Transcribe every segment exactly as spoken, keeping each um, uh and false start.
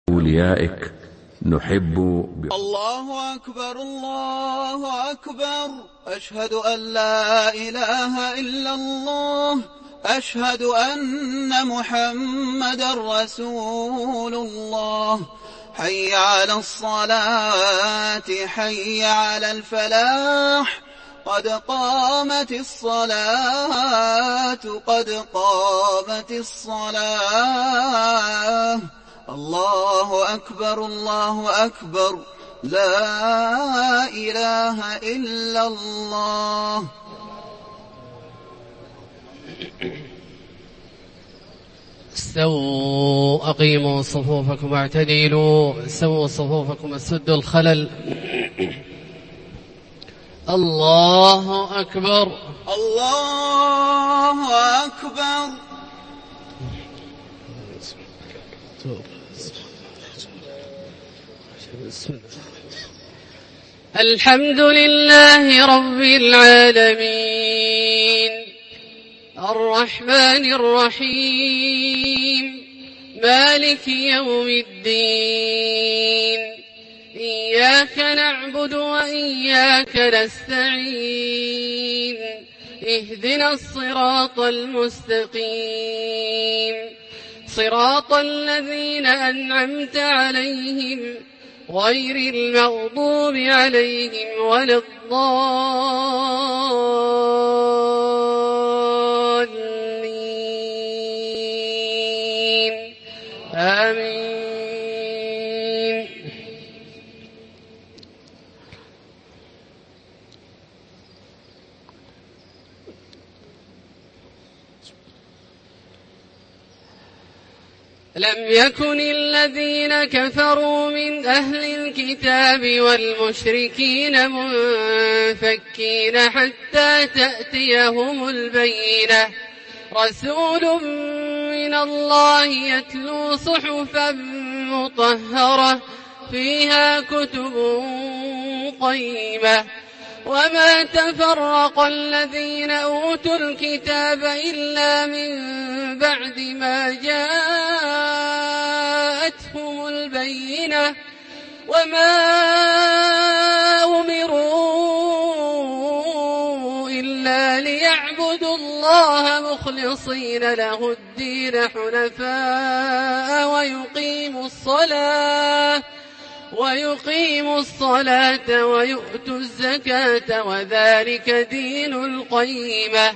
أوليائك نحب ب... الله أكبر الله أكبر. أشهد أن لا إله إلا الله. أشهد أن محمدا رسول الله. حي على الصلاة حي على الفلاح. قد قامت الصلاة قد قامت الصلاة. الله أكبر الله أكبر. لا إله إلا الله. استووا أقيموا صفوفكم واعتدلوا. سووا صفوفكم اسدوا الخلل. الله أكبر الله أكبر. الحمد لله رب العالمين الرحمن الرحيم مالك يوم الدين. إياك نعبد وإياك نستعين. اهدنا الصراط المستقيم صراط الذين أنعمت عليهم غير المغضوب عليهم ولا الضالين. آمين. لم يكن الذين كفروا من أهل الكتاب والمشركين منفكين حتى تأتيهم البينة. رسول من الله يتلو صحفا مطهرة فيها كتب قيمة. وما تفرق الذين أوتوا الكتاب إلا من بعد ما جاءتهم البينة. وما أمروا إلا ليعبدوا الله مخلصين له الدين حنفاء ويقيموا الصلاة ويقيموا الصلاة ويؤتوا الزكاة وذلك دين القيمة.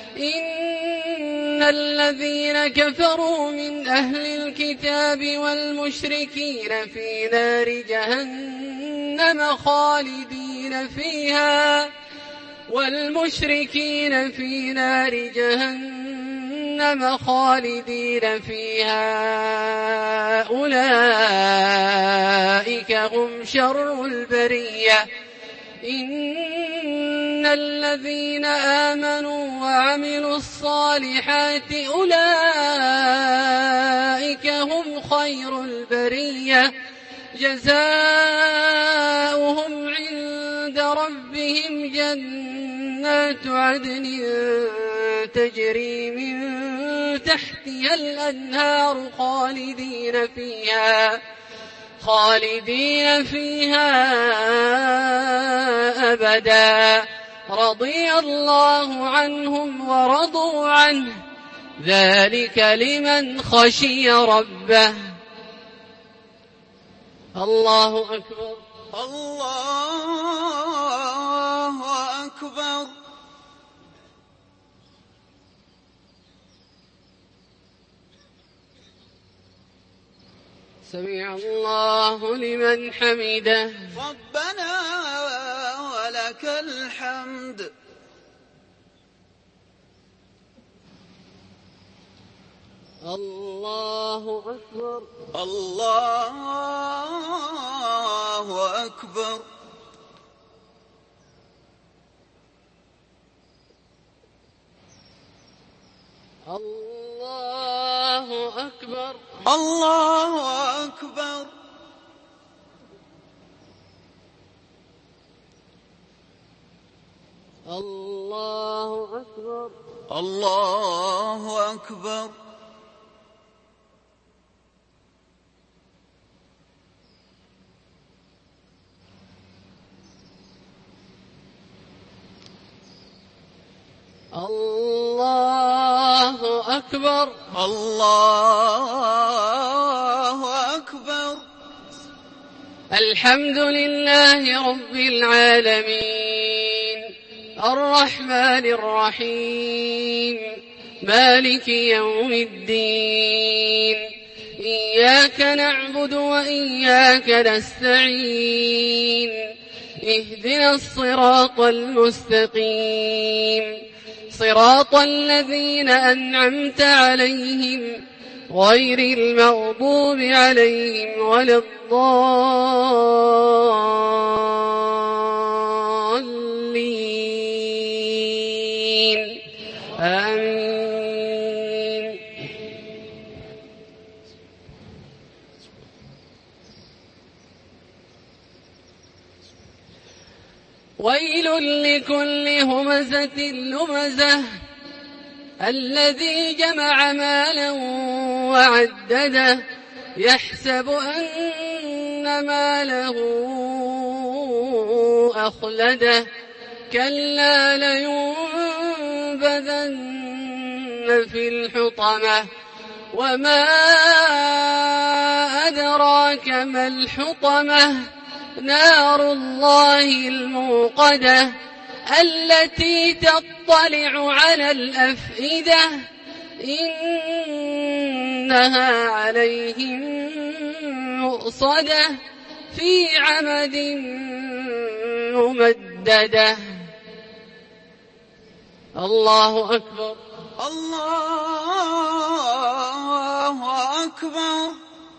إن الذين كفروا من أهل الكتاب والمشركين في نار جهنم خالدين فيها والمشركين في نار جهنم خالدين فيها أولئك هم شر البرية. إن الذين آمنوا وعملوا الصالحات أولئك هم خير البرية. جزاؤهم عند ربهم جنات عدن تجري من تحتها الأنهار خالدين فيها خالدين فيها أبدا. رضي الله عنهم ورضوا عنه ذلك لمن خشي ربه. الله أكبر الله أكبر. سمع الله لمن حمده. ربنا ولك الحمد. الله أكبر الله أكبر. الله أكبر الله أكبر. الله أكبر الله أكبر. الله أكبر. الله أكبر. الحمد لله رب العالمين الرحمن الرحيم مالك يوم الدين إياك نعبد وإياك نستعين اهدنا الصراط المستقيم صراط الذين أنعمت عليهم غير المغضوب عليهم ولا الضالين آمين. ويل لكل همزة لمزة الذي جمع مالا وعدده يحسب أن ماله أخلده كلا لينبذن في الحطمة وما أدراك ما الحطمة نار الله الموقدة التي تطلع على الأفئدة إنها عليهم مؤصدة في عمد ممددة. الله أكبر. الله أكبر.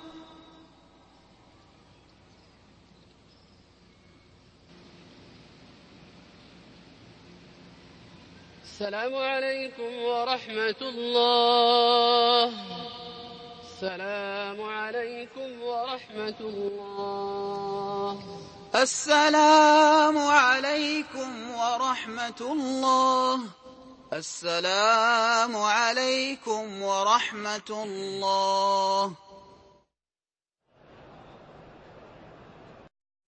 السلام عليكم ورحمة الله. السلام عليكم ورحمة الله. السلام عليكم ورحمة الله. السلام عليكم ورحمة الله.